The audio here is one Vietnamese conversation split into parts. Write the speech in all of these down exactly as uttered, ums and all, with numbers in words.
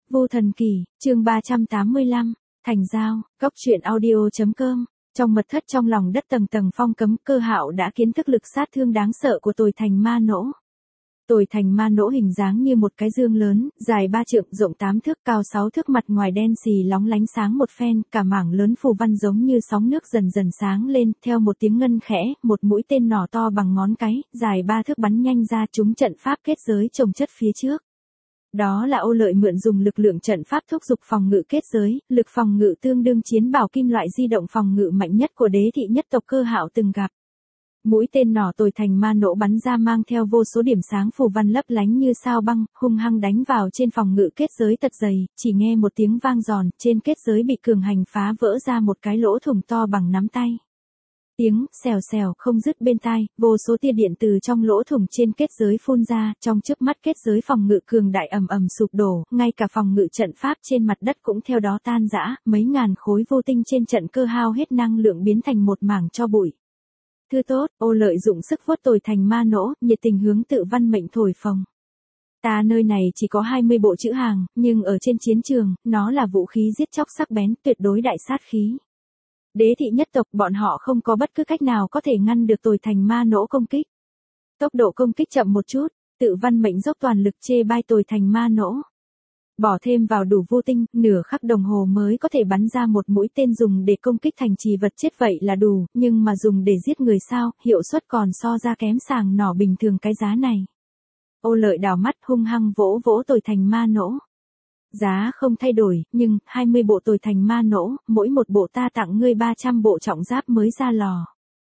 Vô Thần Kỳ, chương ba trăm tám mươi lăm, Thành Giao, Cốc truyện audio.com. Trong mật thất trong lòng đất tầng tầng phong cấm, Cơ Hạo đã kiến thức lực sát thương đáng sợ của Tồi Thành Ma Nỗ. Tồi Thành Ma Nỗ hình dáng như một cái dương lớn, dài ba trượng, rộng tám thước, cao sáu thước, mặt ngoài đen xì lóng lánh sáng một phen, cả mảng lớn phù văn giống như sóng nước dần dần sáng lên, theo một tiếng ngân khẽ, một mũi tên nỏ to bằng ngón cái, dài ba thước bắn nhanh ra trúng trận pháp kết giới chồng chất phía trước. Đó là Ô Lợi mượn dùng lực lượng trận pháp thúc giục phòng ngự kết giới, lực phòng ngự tương đương chiến bảo kim loại di động phòng ngự mạnh nhất của đế thị nhất tộc Cơ Hạo từng gặp. Mũi tên nỏ Tồi Thành Ma Nỗ bắn ra mang theo vô số điểm sáng phù văn lấp lánh như sao băng, hung hăng đánh vào trên phòng ngự kết giới tật dày, chỉ nghe một tiếng vang giòn, trên kết giới bị cường hành phá vỡ ra một cái lỗ thủng to bằng nắm tay. Tiếng xèo xèo không dứt bên tai, vô số tia điện từ trong lỗ thủng trên kết giới phun ra, trong chớp mắt kết giới phòng ngự cường đại ầm ầm sụp đổ, ngay cả phòng ngự trận pháp trên mặt đất cũng theo đó tan rã, mấy ngàn khối vô tinh trên trận cơ hao hết năng lượng biến thành một mảng tro bụi. Thư tốt, Ô Lợi dụng sức vuốt Tồi Thành Ma Nỗ, nhiệt tình hướng Tự Văn Mệnh thổi phồng. Ta nơi này chỉ có hai mươi bộ chữ hàng, nhưng ở trên chiến trường, nó là vũ khí giết chóc sắc bén, tuyệt đối đại sát khí. Đế thị nhất tộc bọn họ không có bất cứ cách nào có thể ngăn được Tồi Thành Ma Nỗ công kích. Tốc độ công kích chậm một chút, Tự Văn Mệnh dốc toàn lực chê bai Tồi Thành Ma Nỗ. Bỏ thêm vào đủ vô tinh, nửa khắc đồng hồ mới có thể bắn ra một mũi tên dùng để công kích thành trì vật chết vậy là đủ, nhưng mà dùng để giết người sao, hiệu suất còn so ra kém sàng nỏ bình thường cái giá này. Ô Lợi đảo mắt hung hăng vỗ vỗ Tồi Thành Ma Nỗ. Giá không thay đổi, nhưng, hai mươi bộ Tồi Thành Ma Nỗ, mỗi một bộ ta tặng ngươi ba trăm bộ trọng giáp mới ra lò.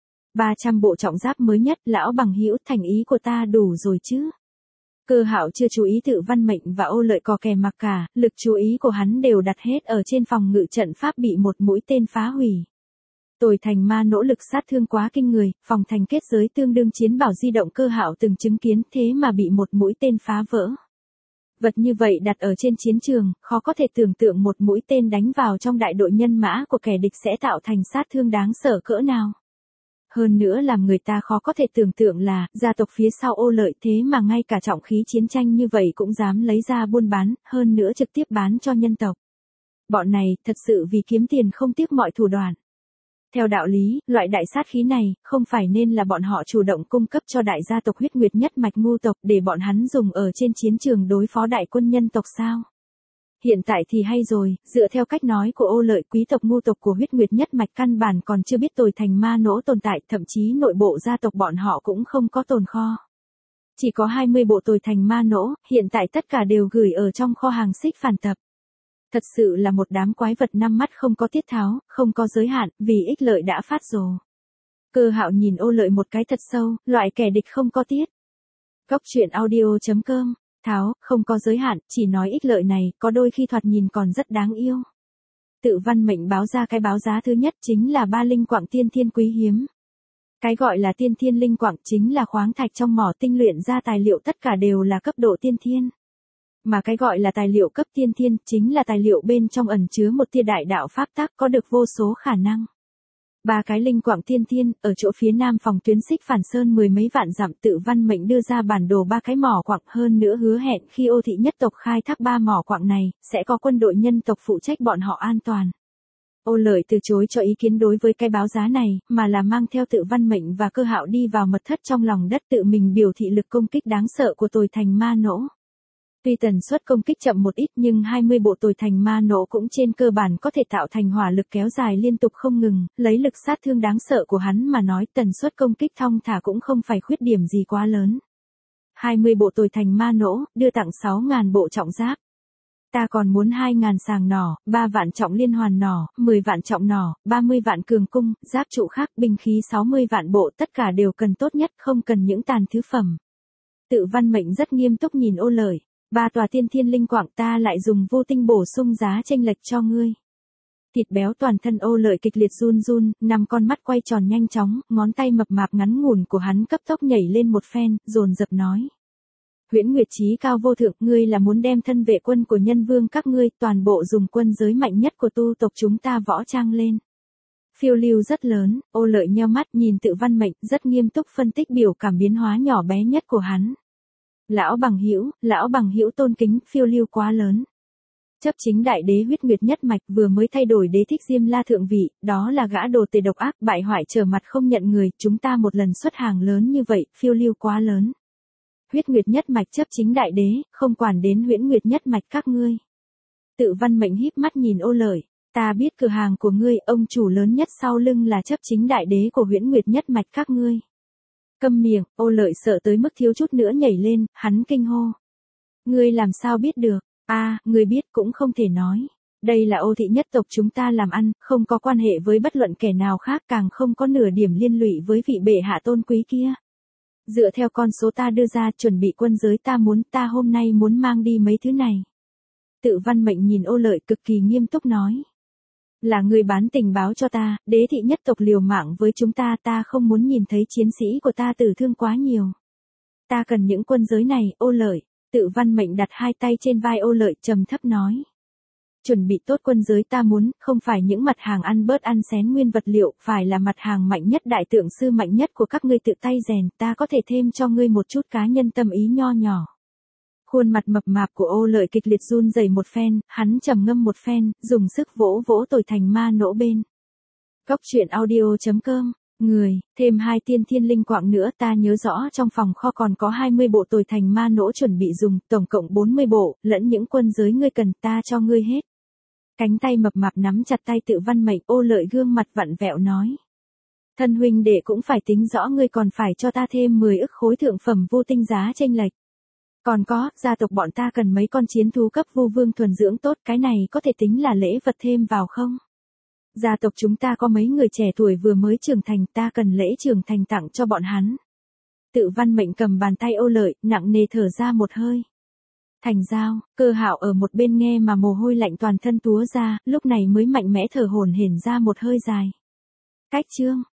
ba trăm bộ trọng giáp mới nhất, lão bằng hữu, thành ý của ta đủ rồi chứ. Cơ Hạo chưa chú ý Tự Văn Mệnh và Ô Lợi có kè mặc cả, lực chú ý của hắn đều đặt hết ở trên phòng ngự trận pháp bị một mũi tên phá hủy. Tồi Thành Ma Nỗ lực sát thương quá kinh người, phòng thành kết giới tương đương chiến bảo di động Cơ Hạo từng chứng kiến, thế mà bị một mũi tên phá vỡ. Vật như vậy đặt ở trên chiến trường, khó có thể tưởng tượng một mũi tên đánh vào trong đại đội nhân mã của kẻ địch sẽ tạo thành sát thương đáng sợ cỡ nào. Hơn nữa làm người ta khó có thể tưởng tượng là, gia tộc phía sau Ô Lợi thế mà ngay cả trọng khí chiến tranh như vậy cũng dám lấy ra buôn bán, hơn nữa trực tiếp bán cho nhân tộc. Bọn này, thật sự vì kiếm tiền không tiếc mọi thủ đoạn. Theo đạo lý, loại đại sát khí này, không phải nên là bọn họ chủ động cung cấp cho đại gia tộc Huyết Nguyệt nhất mạch ngu tộc để bọn hắn dùng ở trên chiến trường đối phó đại quân nhân tộc sao? Hiện tại thì hay rồi, dựa theo cách nói của Ô Lợi, quý tộc ngu tộc của Huyết Nguyệt nhất mạch căn bản còn chưa biết Tồi Thành Ma Nỗ tồn tại, thậm chí nội bộ gia tộc bọn họ cũng không có tồn kho. Chỉ có hai mươi bộ Tồi Thành Ma Nỗ, hiện tại tất cả đều gửi ở trong kho hàng Xích Phản Tập. Thật sự là một đám quái vật năm mắt không có tiết tháo, không có giới hạn, vì ích lợi đã phát rồ. Cơ Hạo nhìn Ô Lợi một cái thật sâu, loại kẻ địch không có tiết. Cốc truyện audio.com. Tháo, không có giới hạn, chỉ nói ích lợi này, có đôi khi thoạt nhìn còn rất đáng yêu. Tự Văn Mệnh báo ra cái báo giá thứ nhất chính là ba linh quạng tiên thiên quý hiếm. Cái gọi là tiên thiên linh quạng chính là khoáng thạch trong mỏ tinh luyện ra tài liệu, tất cả đều là cấp độ tiên thiên. Mà cái gọi là tài liệu cấp tiên thiên chính là tài liệu bên trong ẩn chứa một tia đại đạo pháp tắc có được vô số khả năng. Ba cái linh quạng tiên thiên, ở chỗ phía nam phòng tuyến Xích Phản Sơn mười mấy vạn dặm, Tự Văn Mệnh đưa ra bản đồ ba cái mỏ quạng, hơn nữa hứa hẹn khi Ô thị nhất tộc khai thác ba mỏ quạng này, sẽ có quân đội nhân tộc phụ trách bọn họ an toàn. Ô Lợi từ chối cho ý kiến đối với cái báo giá này, mà là mang theo Tự Văn Mệnh và Cơ Hạo đi vào mật thất trong lòng đất, tự mình biểu thị lực công kích đáng sợ của Tồi Thành Ma Nỗ. Tuy tần suất công kích chậm một ít nhưng hai mươi bộ Tồi Thành Ma Nỗ cũng trên cơ bản có thể tạo thành hỏa lực kéo dài liên tục không ngừng, lấy lực sát thương đáng sợ của hắn mà nói, tần suất công kích thong thả cũng không phải khuyết điểm gì quá lớn. hai mươi bộ Tồi Thành Ma Nỗ, đưa tặng sáu nghìn bộ trọng giáp. Ta còn muốn hai nghìn sàng nỏ, ba vạn trọng liên hoàn nỏ, mười vạn trọng nỏ, ba mươi vạn cường cung, giáp trụ khác, binh khí sáu mươi vạn bộ, tất cả đều cần tốt nhất, không cần những tàn thứ phẩm. Tự Văn Mệnh rất nghiêm túc nhìn Ô Lợi. Ba tòa tiên thiên linh quạng ta lại dùng vô tinh bổ sung giá chênh lệch cho ngươi. Thịt béo toàn thân Ô Lợi kịch liệt run run, năm con mắt quay tròn nhanh chóng, ngón tay mập mạp ngắn ngủn của hắn cấp tốc nhảy lên một phen, dồn dập nói. Huyễn Nguyệt chí cao vô thượng, ngươi là muốn đem thân vệ quân của nhân vương các ngươi toàn bộ dùng quân giới mạnh nhất của tu tộc chúng ta võ trang lên. Phiêu lưu rất lớn, Ô Lợi nheo mắt nhìn Tự Văn Mệnh, rất nghiêm túc phân tích biểu cảm biến hóa nhỏ bé nhất của hắn. Lão bằng hữu, lão bằng hữu tôn kính, phiêu lưu quá lớn. Chấp chính đại đế huyết nguyệt nhất mạch vừa mới thay đổi đế thích Diêm La thượng vị, đó là gã đồ tể độc ác bại hoại trở mặt không nhận người, chúng ta một lần xuất hàng lớn như vậy, phiêu lưu quá lớn. Huyết nguyệt nhất mạch chấp chính đại đế, không quản đến huyễn nguyệt nhất mạch các ngươi. Tự Văn Mệnh híp mắt nhìn Ô Lợi, ta biết cửa hàng của ngươi, ông chủ lớn nhất sau lưng là chấp chính đại đế của huyễn nguyệt nhất mạch các ngươi. Câm miệng, Ô Lợi sợ tới mức thiếu chút nữa nhảy lên, hắn kinh hô. Ngươi làm sao biết được? A, à, ngươi biết cũng không thể nói. Đây là Ô thị nhất tộc chúng ta làm ăn, không có quan hệ với bất luận kẻ nào khác, càng không có nửa điểm liên lụy với vị bệ hạ tôn quý kia. Dựa theo con số ta đưa ra, chuẩn bị quân giới ta muốn, ta hôm nay muốn mang đi mấy thứ này. Tự Văn Mệnh nhìn Ô Lợi cực kỳ nghiêm túc nói. Là người bán tình báo cho ta, đế thị nhất tộc liều mạng với chúng ta, ta không muốn nhìn thấy chiến sĩ của ta tử thương quá nhiều. Ta cần những quân giới này, Ô Lợi. Tự Văn Mệnh đặt hai tay trên vai Ô Lợi trầm thấp nói. Chuẩn bị tốt quân giới ta muốn, không phải những mặt hàng ăn bớt ăn xén nguyên vật liệu, phải là mặt hàng mạnh nhất, đại tượng sư mạnh nhất của các ngươi tự tay rèn, ta có thể thêm cho ngươi một chút cá nhân tâm ý nho nhỏ. Khuôn mặt mập mạp của Ô Lợi kịch liệt run rẩy một phen, hắn trầm ngâm một phen, dùng sức vỗ vỗ Tồi Thành Ma Nỗ bên. Cốc truyện audio chấm com, người, thêm hai tiên thiên linh quạng nữa, ta nhớ rõ trong phòng kho còn có hai mươi bộ Tồi Thành Ma Nỗ chuẩn bị dùng, tổng cộng bốn mươi bộ, lẫn những quân giới ngươi cần, ta cho ngươi hết. Cánh tay mập mạp nắm chặt tay Tự Văn Mệnh, Ô Lợi gương mặt vặn vẹo nói. Thân huynh đệ cũng phải tính rõ, ngươi còn phải cho ta thêm mười ức khối thượng phẩm vô tinh giá chênh lệch. Còn có, gia tộc bọn ta cần mấy con chiến thú cấp vu vương thuần dưỡng tốt, cái này có thể tính là lễ vật thêm vào không? Gia tộc chúng ta có mấy người trẻ tuổi vừa mới trưởng thành, ta cần lễ trưởng thành tặng cho bọn hắn. Tự Văn Mệnh cầm bàn tay Ô Lợi, nặng nề thở ra một hơi. Thành Giao, Cơ Hạo ở một bên nghe mà mồ hôi lạnh toàn thân túa ra, lúc này mới mạnh mẽ thở hổn hển ra một hơi dài. Cách chương